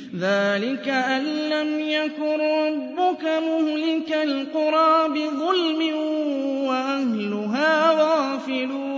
ذَٰلِكَ أَن لَّمْ يَكُن رَّبُّكَ مُهْلِكَ الْقُرَىٰ بِظُلْمٍ وَأَهْلُهَا غَافِلُونَ